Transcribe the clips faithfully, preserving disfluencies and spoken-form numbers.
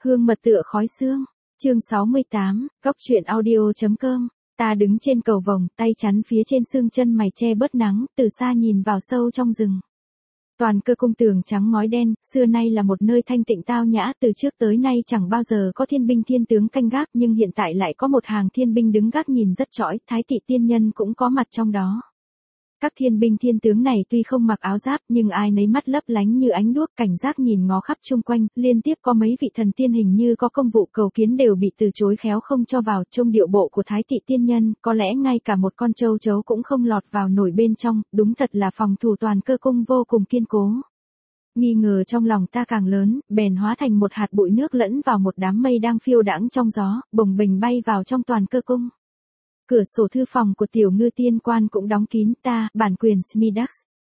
Hương mật tựa khói xương. Chương sáu mươi tám, Cóc truyện audio.com. Ta đứng trên cầu vồng, tay chắn phía trên xương chân mày che bớt nắng, từ xa nhìn vào sâu trong rừng. Toàn cơ cung tường trắng ngói đen, xưa nay là một nơi thanh tịnh tao nhã, từ trước tới nay chẳng bao giờ có thiên binh thiên tướng canh gác, nhưng hiện tại lại có một hàng thiên binh đứng gác nhìn rất chói, Thái Thị tiên nhân cũng có mặt trong đó. Các thiên binh thiên tướng này tuy không mặc áo giáp, nhưng ai nấy mắt lấp lánh như ánh đuốc, cảnh giác nhìn ngó khắp chung quanh, liên tiếp có mấy vị thần tiên hình như có công vụ cầu kiến đều bị từ chối khéo không cho vào. Trông điệu bộ của Thái Thị tiên nhân, có lẽ ngay cả một con trâu chấu cũng không lọt vào nổi bên trong, đúng thật là phòng thủ toàn cơ cung vô cùng kiên cố. Nghi ngờ trong lòng ta càng lớn, bèn hóa thành một hạt bụi nước lẫn vào một đám mây đang phiêu đãng trong gió, bồng bềnh bay vào trong toàn cơ cung. Cửa sổ thư phòng của tiểu ngư tiên quan cũng đóng kín, ta, bản quyền Smidax.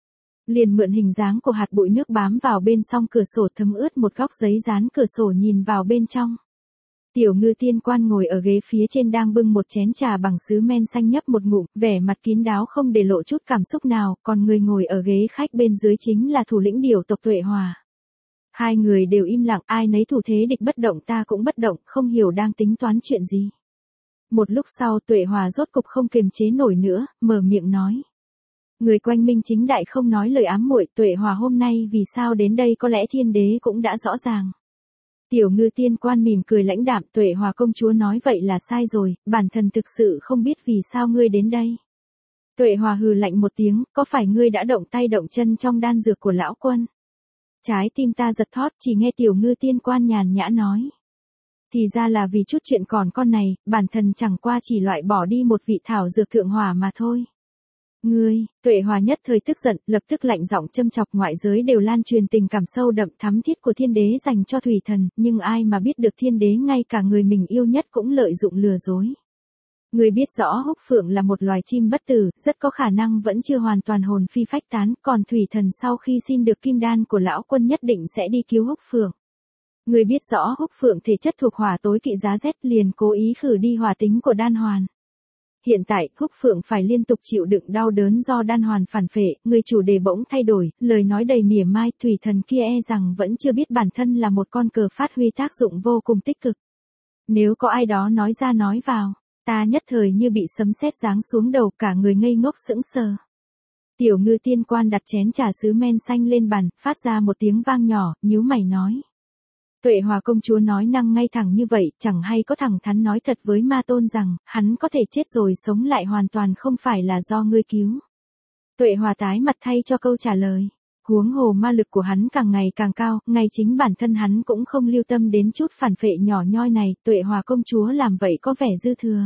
Liền mượn hình dáng của hạt bụi nước bám vào bên song cửa sổ, thấm ướt một góc giấy dán cửa sổ nhìn vào bên trong. Tiểu ngư tiên quan ngồi ở ghế phía trên đang bưng một chén trà bằng sứ men xanh nhấp một ngụm, vẻ mặt kín đáo không để lộ chút cảm xúc nào, còn người ngồi ở ghế khách bên dưới chính là thủ lĩnh điểu tộc Tuệ Hòa. Hai người đều im lặng, ai nấy thủ thế địch bất động, ta cũng bất động, không hiểu đang tính toán chuyện gì. Một lúc sau Tuệ Hòa rốt cục không kiềm chế nổi nữa, mở miệng nói. Người quanh minh chính đại không nói lời ám muội, Tuệ Hòa hôm nay vì sao đến đây có lẽ thiên đế cũng đã rõ ràng. Tiểu ngư tiên quan mỉm cười lãnh đạm, Tuệ Hòa công chúa nói vậy là sai rồi, bản thân thực sự không biết vì sao ngươi đến đây. Tuệ Hòa hừ lạnh một tiếng, có phải ngươi đã động tay động chân trong đan dược của lão quân? Trái tim ta giật thót, chỉ nghe tiểu ngư tiên quan nhàn nhã nói. Thì ra là vì chút chuyện còn con này, bản thân chẳng qua chỉ loại bỏ đi một vị thảo dược thượng hỏa mà thôi. Ngươi, Tuệ Hòa nhất thời tức giận, lập tức lạnh giọng châm chọc, ngoại giới đều lan truyền tình cảm sâu đậm thắm thiết của thiên đế dành cho Thủy Thần, nhưng ai mà biết được thiên đế ngay cả người mình yêu nhất cũng lợi dụng lừa dối. Ngươi biết rõ Húc Phượng là một loài chim bất tử, rất có khả năng vẫn chưa hoàn toàn hồn phi phách tán, còn Thủy Thần sau khi xin được kim đan của lão quân nhất định sẽ đi cứu Húc Phượng. Người biết rõ Húc Phượng thể chất thuộc hỏa tối kỵ giá rét, liền cố ý khử đi hỏa tính của đan hoàn. Hiện tại, Húc Phượng phải liên tục chịu đựng đau đớn do đan hoàn phản phệ, người chủ đề bỗng thay đổi, lời nói đầy mỉa mai, Thủy Thần kia e rằng vẫn chưa biết bản thân là một con cờ phát huy tác dụng vô cùng tích cực. Nếu có ai đó nói ra nói vào, ta nhất thời như bị sấm sét giáng xuống đầu, cả người ngây ngốc sững sờ. Tiểu ngư tiên quan đặt chén trà sứ men xanh lên bàn, phát ra một tiếng vang nhỏ, nhíu mày nói. Tuệ Hòa công chúa nói năng ngay thẳng như vậy, chẳng hay có thẳng thắn nói thật với ma tôn rằng, hắn có thể chết rồi sống lại hoàn toàn không phải là do ngươi cứu. Tuệ Hòa tái mặt thay cho câu trả lời. Huống hồ ma lực của hắn càng ngày càng cao, ngay chính bản thân hắn cũng không lưu tâm đến chút phản phệ nhỏ nhoi này, Tuệ Hòa công chúa làm vậy có vẻ dư thừa.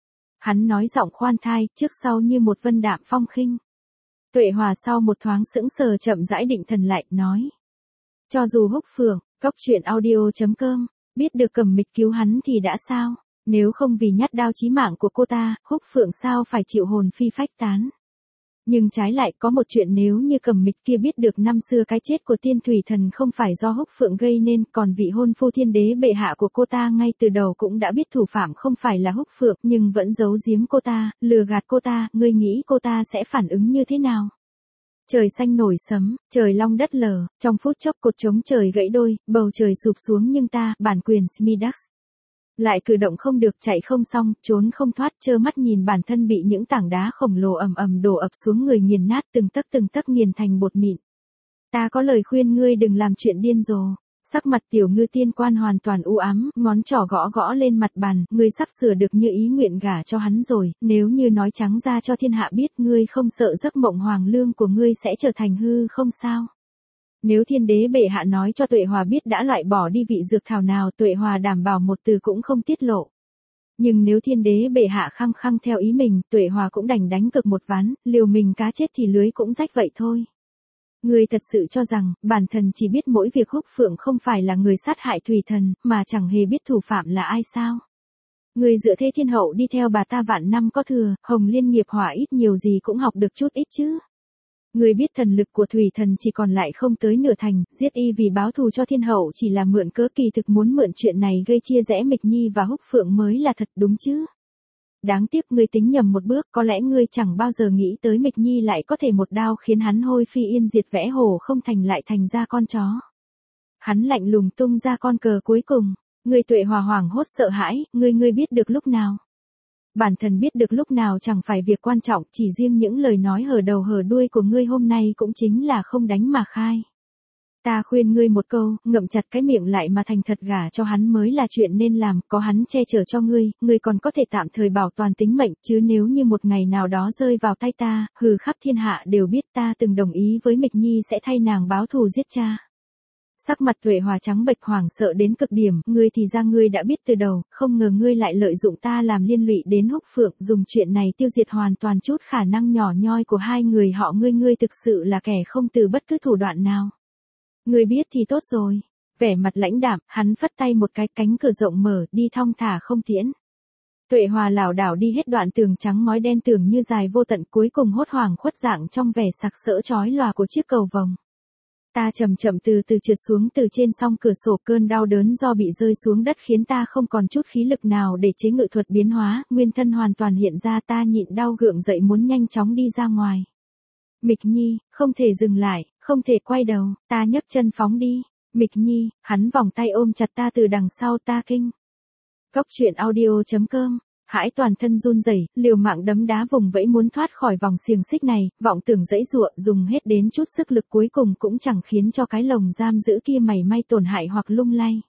Hắn nói giọng khoan thai, trước sau như một vân đạm phong khinh. Tuệ Hòa sau một thoáng sững sờ chậm rãi định thần lại, nói. Cho dù Húc Phượng, Cóc truyện audio.com, biết được Cẩm Mịch cứu hắn thì đã sao, nếu không vì nhát đao chí mạng của cô ta, Húc Phượng sao phải chịu hồn phi phách tán. Nhưng trái lại có một chuyện, nếu như Cẩm Mịch kia biết được năm xưa cái chết của tiên Thủy Thần không phải do Húc Phượng gây nên, còn vị hôn phu thiên đế bệ hạ của cô ta ngay từ đầu cũng đã biết thủ phạm không phải là Húc Phượng, nhưng vẫn giấu giếm cô ta, lừa gạt cô ta, ngươi nghĩ cô ta sẽ phản ứng như thế nào? Trời xanh nổi sấm, trời long đất lở, trong phút chốc cột trống trời gãy đôi, bầu trời sụp xuống, nhưng ta, bản quyền Smidax, lại cử động không được, chạy không xong, trốn không thoát, trơ mắt nhìn bản thân bị những tảng đá khổng lồ ầm ầm đổ ập xuống người, nghiền nát từng tấc từng tấc, nghiền thành bột mịn. Ta có lời khuyên ngươi đừng làm chuyện điên rồ. Sắc mặt tiểu ngư tiên quan hoàn toàn u ám, ngón trỏ gõ gõ lên mặt bàn, ngươi sắp sửa được như ý nguyện gả cho hắn rồi, nếu như nói trắng ra cho thiên hạ biết, ngươi không sợ giấc mộng hoàng lương của ngươi sẽ trở thành hư không sao? Nếu thiên đế bệ hạ nói cho Tuệ Hòa biết đã loại bỏ đi vị dược thảo nào, Tuệ Hòa đảm bảo một từ cũng không tiết lộ. Nhưng nếu thiên đế bệ hạ khăng khăng theo ý mình, Tuệ Hòa cũng đành đánh cược một ván, liều mình cá chết thì lưới cũng rách vậy thôi. Ngươi thật sự cho rằng, bản thân chỉ biết mỗi việc Húc Phượng không phải là người sát hại Thủy Thần, mà chẳng hề biết thủ phạm là ai sao? Ngươi dựa thế thiên hậu đi theo bà ta vạn năm có thừa, Hồng Liên nghiệp hỏa ít nhiều gì cũng học được chút ít chứ. Ngươi biết thần lực của Thủy Thần chỉ còn lại không tới nửa thành, giết y vì báo thù cho thiên hậu chỉ là mượn cớ, kỳ thực muốn mượn chuyện này gây chia rẽ Mịch Nhi và Húc Phượng mới là thật, đúng chứ? Đáng tiếc ngươi tính nhầm một bước, có lẽ ngươi chẳng bao giờ nghĩ tới Mịch Nhi lại có thể một đao khiến hắn hôi phi yên diệt, vẽ hồ không thành lại thành ra con chó. Hắn lạnh lùng tung ra con cờ cuối cùng. Ngươi Tuệ Hòa hoảng hốt sợ hãi, ngươi ngươi biết được lúc nào. Bản thân biết được lúc nào chẳng phải việc quan trọng, chỉ riêng những lời nói hở đầu hở đuôi của ngươi hôm nay cũng chính là không đánh mà khai. Ta khuyên ngươi một câu, ngậm chặt cái miệng lại mà thành thật gả cho hắn mới là chuyện nên làm, có hắn che chở cho ngươi, ngươi còn có thể tạm thời bảo toàn tính mệnh, chứ nếu như một ngày nào đó rơi vào tay ta, hừ khắp thiên hạ đều biết ta từng đồng ý với Mịch Nhi sẽ thay nàng báo thù giết cha. Sắc mặt Tuệ Hòa trắng bệch hoảng sợ đến cực điểm, ngươi thì ra ngươi đã biết từ đầu, không ngờ ngươi lại lợi dụng ta làm liên lụy đến Húc Phượng, dùng chuyện này tiêu diệt hoàn toàn chút khả năng nhỏ nhoi của hai người họ ngươi ngươi thực sự là kẻ không từ bất cứ thủ đoạn nào. Ngươi biết thì tốt rồi. Vẻ mặt lãnh đạm, hắn phất tay một cái, cánh cửa rộng mở, đi thong thả không tiễn. Tuệ Hòa lảo đảo đi hết đoạn tường trắng ngói đen tường như dài vô tận, cuối cùng hốt hoảng khuất dạng trong vẻ sặc sỡ chói lòa của chiếc cầu vồng. Ta chậm chậm từ từ trượt xuống từ trên song cửa sổ, cơn đau đớn do bị rơi xuống đất khiến ta không còn chút khí lực nào để chế ngự thuật biến hóa, nguyên thân hoàn toàn hiện ra, ta nhịn đau gượng dậy muốn nhanh chóng đi ra ngoài. Mịch Nhi, không thể dừng lại, không thể quay đầu, ta nhấc chân phóng đi. Mịch Nhi, hắn vòng tay ôm chặt ta từ đằng sau, ta kinh. Cốc truyện audio chấm com. Hãi toàn thân run rẩy, liều mạng đấm đá vùng vẫy muốn thoát khỏi vòng xiềng xích này, vọng tưởng dãy dụa, dùng hết đến chút sức lực cuối cùng cũng chẳng khiến cho cái lồng giam giữ kia mảy may tổn hại hoặc lung lay.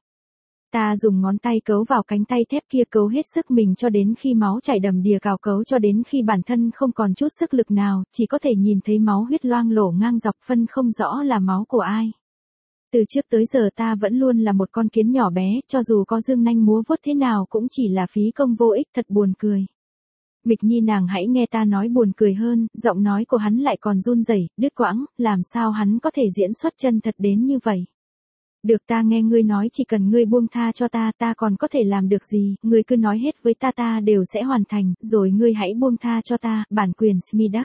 Ta dùng ngón tay cấu vào cánh tay thép kia, cấu hết sức mình cho đến khi máu chảy đầm đìa, cào cấu cho đến khi bản thân không còn chút sức lực nào, chỉ có thể nhìn thấy máu huyết loang lổ ngang dọc, phân không rõ là máu của ai. Từ trước tới giờ ta vẫn luôn là một con kiến nhỏ bé, cho dù có dương nanh múa vuốt thế nào cũng chỉ là phí công vô ích, thật buồn cười. Mịch Nhi nàng hãy nghe ta nói buồn cười hơn, giọng nói của hắn lại còn run rẩy, đứt quãng, làm sao hắn có thể diễn xuất chân thật đến như vậy. Được, ta nghe ngươi nói chỉ cần ngươi buông tha cho ta, ta còn có thể làm được gì, ngươi cứ nói hết với ta ta đều sẽ hoàn thành, rồi ngươi hãy buông tha cho ta, bản quyền Smidax.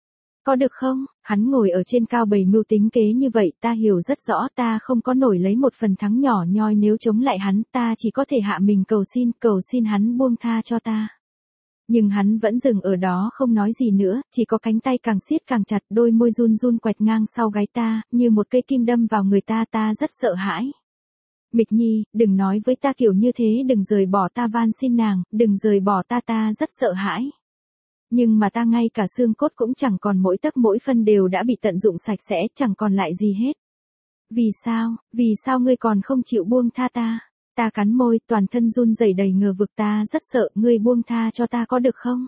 Có được không? Hắn ngồi ở trên cao bày mưu tính kế như vậy, ta hiểu rất rõ, ta không có nổi lấy một phần thắng nhỏ nhoi nếu chống lại hắn, ta chỉ có thể hạ mình cầu xin, cầu xin hắn buông tha cho ta. Nhưng hắn vẫn dừng ở đó không nói gì nữa, chỉ có cánh tay càng siết càng chặt, đôi môi run run quẹt ngang sau gáy ta, như một cây kim đâm vào người ta, ta rất sợ hãi. Mịch Nhi, đừng nói với ta kiểu như thế, đừng rời bỏ ta, van xin nàng, đừng rời bỏ ta, ta rất sợ hãi. Nhưng mà ta ngay cả xương cốt cũng chẳng còn, mỗi tấc mỗi phân đều đã bị tận dụng sạch sẽ, chẳng còn lại gì hết. Vì sao, vì sao ngươi còn không chịu buông tha ta? Ta cắn môi, toàn thân run rẩy đầy ngờ vực, ta rất sợ, ngươi buông tha cho ta có được không?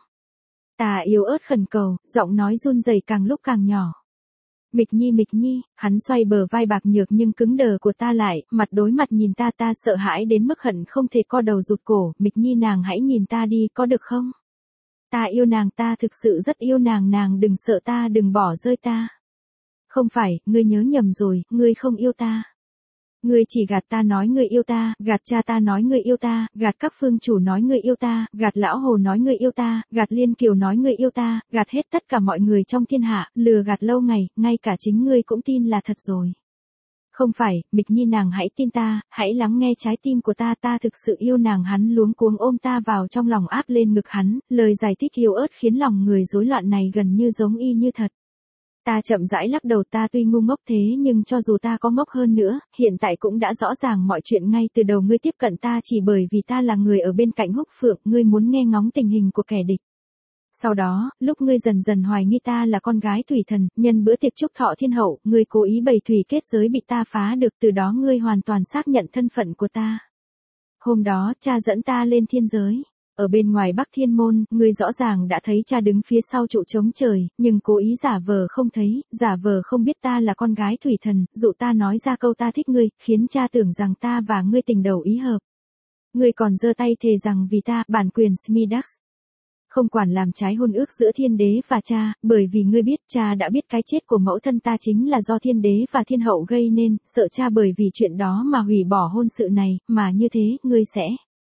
Ta yếu ớt khẩn cầu, giọng nói run rẩy càng lúc càng nhỏ. Mịch Nhi, Mịch Nhi, hắn xoay bờ vai bạc nhược nhưng cứng đờ của ta lại, mặt đối mặt nhìn ta, ta sợ hãi đến mức hận không thể co đầu rụt cổ, Mịch Nhi nàng hãy nhìn ta đi, có được không? Ta yêu nàng, ta thực sự rất yêu nàng, nàng đừng sợ ta, đừng bỏ rơi ta. Không phải, ngươi nhớ nhầm rồi, ngươi không yêu ta. Ngươi chỉ gạt ta nói ngươi yêu ta, gạt cha ta nói ngươi yêu ta, gạt các phương chủ nói ngươi yêu ta, gạt lão hồ nói ngươi yêu ta, gạt Liên Kiều nói ngươi yêu ta, gạt hết tất cả mọi người trong thiên hạ, lừa gạt lâu ngày, ngay cả chính ngươi cũng tin là thật rồi. Không phải, Mịch Nhi nàng hãy tin ta, hãy lắng nghe trái tim của ta, ta thực sự yêu nàng. Hắn luống cuống ôm ta vào trong lòng, áp lên ngực hắn, lời giải thích yếu ớt khiến lòng người rối loạn này gần như giống y như thật. Ta chậm rãi lắc đầu, ta tuy ngu ngốc thế nhưng cho dù ta có ngốc hơn nữa, hiện tại cũng đã rõ ràng mọi chuyện ngay từ đầu. Ngươi tiếp cận ta chỉ bởi vì ta là người ở bên cạnh Húc Phượng, ngươi muốn nghe ngóng tình hình của kẻ địch. Sau đó, lúc ngươi dần dần hoài nghi ta là con gái thủy thần, nhân bữa tiệc chúc thọ thiên hậu, ngươi cố ý bày thủy kết giới bị ta phá được, từ đó ngươi hoàn toàn xác nhận thân phận của ta. Hôm đó, cha dẫn ta lên thiên giới. Ở bên ngoài Bắc Thiên Môn, ngươi rõ ràng đã thấy cha đứng phía sau trụ trống trời, nhưng cố ý giả vờ không thấy, giả vờ không biết ta là con gái thủy thần, dụ ta nói ra câu ta thích ngươi, khiến cha tưởng rằng ta và ngươi tình đầu ý hợp. Ngươi còn giơ tay thề rằng vì ta, bản quyền Smidax. Không quản làm trái hôn ước giữa thiên đế và cha, bởi vì ngươi biết cha đã biết cái chết của mẫu thân ta chính là do thiên đế và thiên hậu gây nên, sợ cha bởi vì chuyện đó mà hủy bỏ hôn sự này, mà như thế, ngươi sẽ.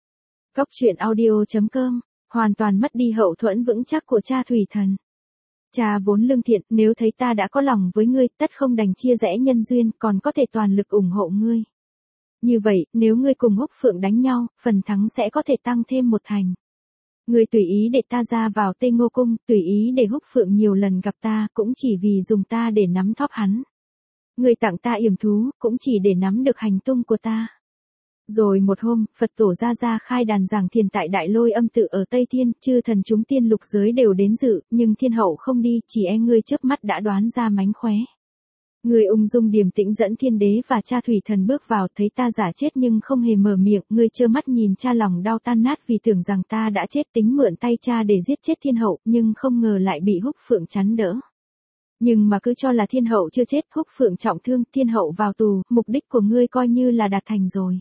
Cốc truyện audio chấm com, hoàn toàn mất đi hậu thuẫn vững chắc của cha thủy thần. Cha vốn lương thiện, nếu thấy ta đã có lòng với ngươi, tất không đành chia rẽ nhân duyên, còn có thể toàn lực ủng hộ ngươi. Như vậy, nếu ngươi cùng Húc Phượng đánh nhau, phần thắng sẽ có thể tăng thêm một thành. Ngươi tùy ý để ta ra vào Tây Ngô Cung, tùy ý để Húc Phượng nhiều lần gặp ta, cũng chỉ vì dùng ta để nắm thóp hắn. Ngươi tặng ta yểm thú, cũng chỉ để nắm được hành tung của ta. Rồi một hôm, Phật tổ Gia Gia khai đàn giảng thiền tại Đại Lôi Âm tự ở Tây Thiên, chư thần chúng tiên lục giới đều đến dự, nhưng thiên hậu không đi, chỉ e ngươi chớp mắt đã đoán ra mánh khóe. Ngươi ung dung điềm tĩnh dẫn thiên đế và cha thủy thần bước vào, thấy ta giả chết nhưng không hề mở miệng, ngươi trơ mắt nhìn cha lòng đau tan nát vì tưởng rằng ta đã chết, tính mượn tay cha để giết chết thiên hậu, nhưng không ngờ lại bị Húc Phượng chắn đỡ. Nhưng mà cứ cho là thiên hậu chưa chết, Húc Phượng trọng thương, thiên hậu vào tù, mục đích của ngươi coi như là đạt thành rồi.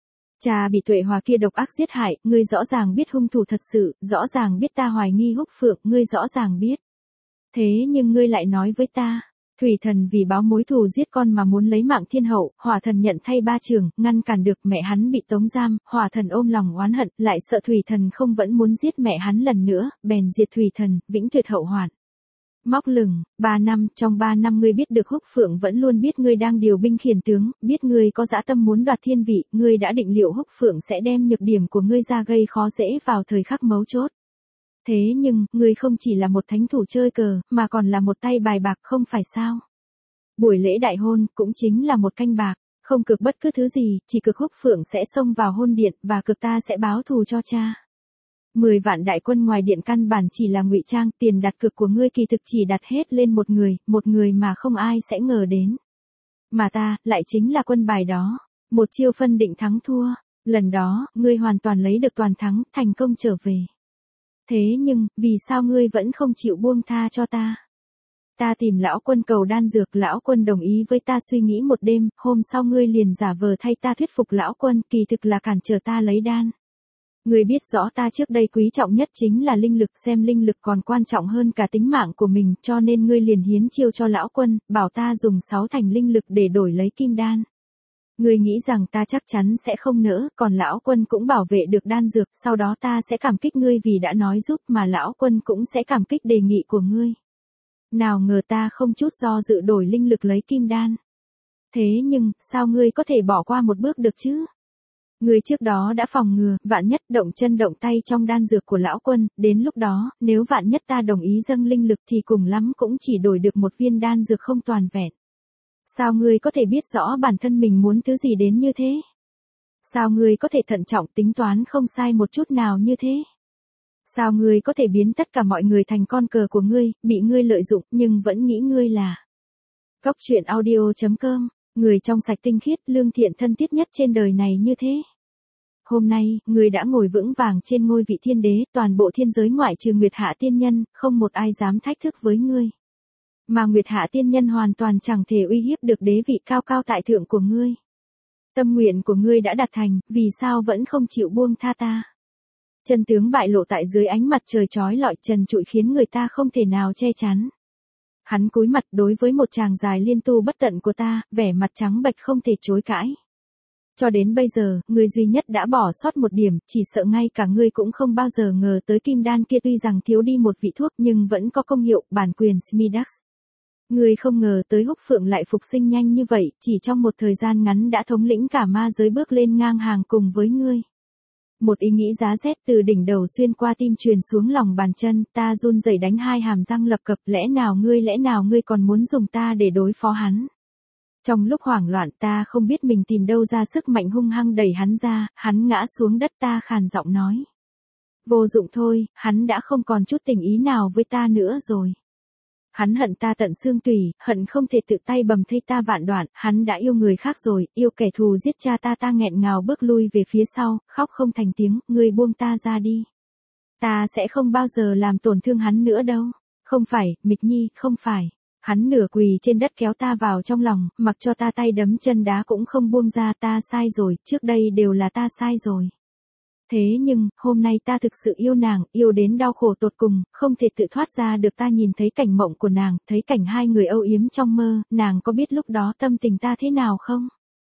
Cha bị Tuệ Hòa kia độc ác giết hại, ngươi rõ ràng biết hung thủ thật sự, rõ ràng biết ta hoài nghi Húc Phượng, ngươi rõ ràng biết. Thế nhưng ngươi lại nói với ta, Thủy thần vì báo mối thù giết con mà muốn lấy mạng thiên hậu, Hỏa thần nhận thay ba trường, ngăn cản được, mẹ hắn bị tống giam, Hỏa thần ôm lòng oán hận, lại sợ Thủy thần không vẫn muốn giết mẹ hắn lần nữa, bèn diệt Thủy thần, vĩnh tuyệt hậu hoạn. Móc lửng, ba năm, trong ba năm ngươi biết được Húc Phượng vẫn luôn biết ngươi đang điều binh khiển tướng, biết ngươi có dã tâm muốn đoạt thiên vị, ngươi đã định liệu Húc Phượng sẽ đem nhược điểm của ngươi ra gây khó dễ vào thời khắc mấu chốt. Thế nhưng, ngươi không chỉ là một thánh thủ chơi cờ, mà còn là một tay bài bạc, không phải sao? Buổi lễ đại hôn, cũng chính là một canh bạc, không cược bất cứ thứ gì, chỉ cược Húc Phượng sẽ xông vào hôn điện, và cược ta sẽ báo thù cho cha. Mười vạn đại quân ngoài điện căn bản chỉ là ngụy trang, tiền đặt cược của ngươi kỳ thực chỉ đặt hết lên một người, một người mà không ai sẽ ngờ đến. Mà ta, lại chính là quân bài đó, một chiêu phân định thắng thua, lần đó, ngươi hoàn toàn lấy được toàn thắng, thành công trở về. Thế nhưng, vì sao ngươi vẫn không chịu buông tha cho ta? Ta tìm lão quân cầu đan dược, lão quân đồng ý với ta suy nghĩ một đêm, hôm sau ngươi liền giả vờ thay ta thuyết phục lão quân, kỳ thực là cản trở ta lấy đan. Ngươi biết rõ ta trước đây quý trọng nhất chính là linh lực, xem linh lực còn quan trọng hơn cả tính mạng của mình, cho nên ngươi liền hiến chiêu cho lão quân, bảo ta dùng sáu thành linh lực để đổi lấy kim đan. Ngươi nghĩ rằng ta chắc chắn sẽ không nỡ, còn lão quân cũng bảo vệ được đan dược, sau đó ta sẽ cảm kích ngươi vì đã nói giúp, mà lão quân cũng sẽ cảm kích đề nghị của ngươi. Nào ngờ ta không chút do dự đổi linh lực lấy kim đan. Thế nhưng, sao ngươi có thể bỏ qua một bước được chứ? Ngươi trước đó đã phòng ngừa, vạn nhất động chân động tay trong đan dược của lão quân, đến lúc đó, nếu vạn nhất ta đồng ý dâng linh lực thì cùng lắm cũng chỉ đổi được một viên đan dược không toàn vẹn. Sao ngươi có thể biết rõ bản thân mình muốn thứ gì đến như thế? Sao ngươi có thể thận trọng tính toán không sai một chút nào như thế? Sao ngươi có thể biến tất cả mọi người thành con cờ của ngươi, bị ngươi lợi dụng nhưng vẫn nghĩ ngươi là Góc truyện audio chấm com, người trong sạch tinh khiết, lương thiện thân thiết nhất trên đời này như thế? Hôm nay, ngươi đã ngồi vững vàng trên ngôi vị thiên đế, toàn bộ thiên giới ngoại trừ Nguyệt Hạ tiên nhân, không một ai dám thách thức với ngươi. Mà Nguyệt Hạ tiên nhân hoàn toàn chẳng thể uy hiếp được đế vị cao cao tại thượng của ngươi. Tâm nguyện của ngươi đã đạt thành, vì sao vẫn không chịu buông tha ta? Chân tướng bại lộ tại dưới ánh mặt trời chói lọi trần trụi khiến người ta không thể nào che chắn. Hắn cúi mặt đối với một chàng dài liên tu bất tận của ta, vẻ mặt trắng bệch không thể chối cãi. Cho đến bây giờ, ngươi duy nhất đã bỏ sót một điểm, chỉ sợ ngay cả ngươi cũng không bao giờ ngờ tới kim đan kia tuy rằng thiếu đi một vị thuốc nhưng vẫn có công hiệu, bản quyền Smidax. Ngươi không ngờ tới Húc Phượng lại phục sinh nhanh như vậy, chỉ trong một thời gian ngắn đã thống lĩnh cả ma giới bước lên ngang hàng cùng với ngươi. Một ý nghĩ giá rét từ đỉnh đầu xuyên qua tim truyền xuống lòng bàn chân, ta run rẩy đánh hai hàm răng lập cập, lẽ nào ngươi lẽ nào ngươi còn muốn dùng ta để đối phó hắn? Trong lúc hoảng loạn ta không biết mình tìm đâu ra sức mạnh hung hăng đẩy hắn ra, hắn ngã xuống đất, ta khàn giọng nói. Vô dụng thôi, hắn đã không còn chút tình ý nào với ta nữa rồi. Hắn hận ta tận xương tủy, hận không thể tự tay bầm thây ta vạn đoạn, hắn đã yêu người khác rồi, yêu kẻ thù giết cha ta. Ta nghẹn ngào bước lui về phía sau, khóc không thành tiếng, ngươi buông ta ra đi. Ta sẽ không bao giờ làm tổn thương hắn nữa đâu. Không phải, Mịch Nhi, không phải. Hắn nửa quỳ trên đất kéo ta vào trong lòng, mặc cho ta tay đấm chân đá cũng không buông ra. Ta sai rồi, trước đây đều là ta sai rồi. Thế nhưng, hôm nay ta thực sự yêu nàng, yêu đến đau khổ tột cùng, không thể tự thoát ra được. Ta nhìn thấy cảnh mộng của nàng, thấy cảnh hai người âu yếm trong mơ, nàng có biết lúc đó tâm tình ta thế nào không?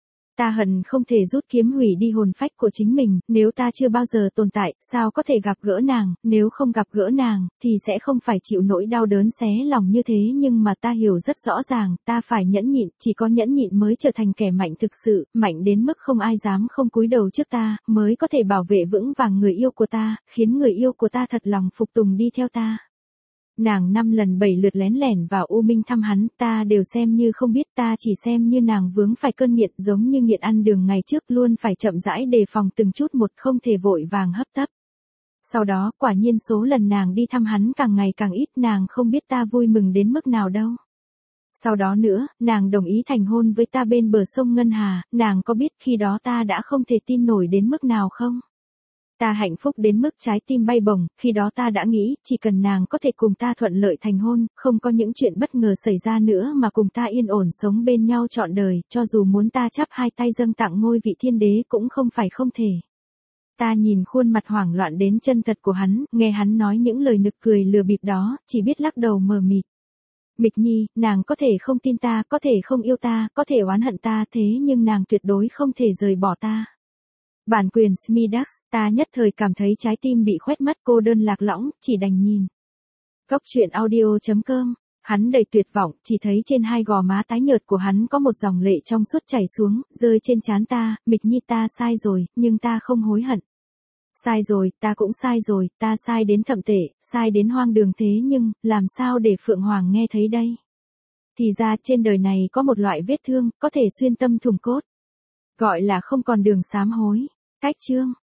Ta hận không thể rút kiếm hủy đi hồn phách của chính mình, nếu ta chưa bao giờ tồn tại, sao có thể gặp gỡ nàng, nếu không gặp gỡ nàng, thì sẽ không phải chịu nỗi đau đớn xé lòng như thế. Nhưng mà ta hiểu rất rõ ràng, ta phải nhẫn nhịn, chỉ có nhẫn nhịn mới trở thành kẻ mạnh thực sự, mạnh đến mức không ai dám không cúi đầu trước ta, mới có thể bảo vệ vững vàng người yêu của ta, khiến người yêu của ta thật lòng phục tùng đi theo ta. Nàng năm lần bảy lượt lén lẻn vào U Minh thăm hắn, ta đều xem như không biết, ta chỉ xem như nàng vướng phải cơn nghiện, giống như nghiện ăn đường ngày trước, luôn phải chậm rãi đề phòng từng chút một, không thể vội vàng hấp tấp. Sau đó, quả nhiên số lần nàng đi thăm hắn càng ngày càng ít, nàng không biết ta vui mừng đến mức nào đâu. Sau đó nữa, nàng đồng ý thành hôn với ta bên bờ sông Ngân Hà, nàng có biết khi đó ta đã không thể tin nổi đến mức nào không? Ta hạnh phúc đến mức trái tim bay bổng, khi đó ta đã nghĩ, chỉ cần nàng có thể cùng ta thuận lợi thành hôn, không có những chuyện bất ngờ xảy ra nữa mà cùng ta yên ổn sống bên nhau trọn đời, cho dù muốn ta chắp hai tay dâng tặng ngôi vị thiên đế cũng không phải không thể. Ta nhìn khuôn mặt hoảng loạn đến chân thật của hắn, nghe hắn nói những lời nực cười lừa bịp đó, chỉ biết lắc đầu mờ mịt. Mịch Nhi, nàng có thể không tin ta, có thể không yêu ta, có thể oán hận ta, thế nhưng nàng tuyệt đối không thể rời bỏ ta. Bản quyền Smidax, ta nhất thời cảm thấy trái tim bị khoét mất, cô đơn lạc lõng, chỉ đành nhìn. Góc truyện audio chấm com, hắn đầy tuyệt vọng, chỉ thấy trên hai gò má tái nhợt của hắn có một dòng lệ trong suốt chảy xuống, rơi trên trán ta, Mịch Nhi ta sai rồi, nhưng ta không hối hận. Sai rồi, ta cũng sai rồi, ta sai đến thậm tệ, sai đến hoang đường thế nhưng, làm sao để Phượng Hoàng nghe thấy đây? Thì ra trên đời này có một loại vết thương, có thể xuyên tâm thủng cốt. Gọi là không còn đường sám hối. Cách chương.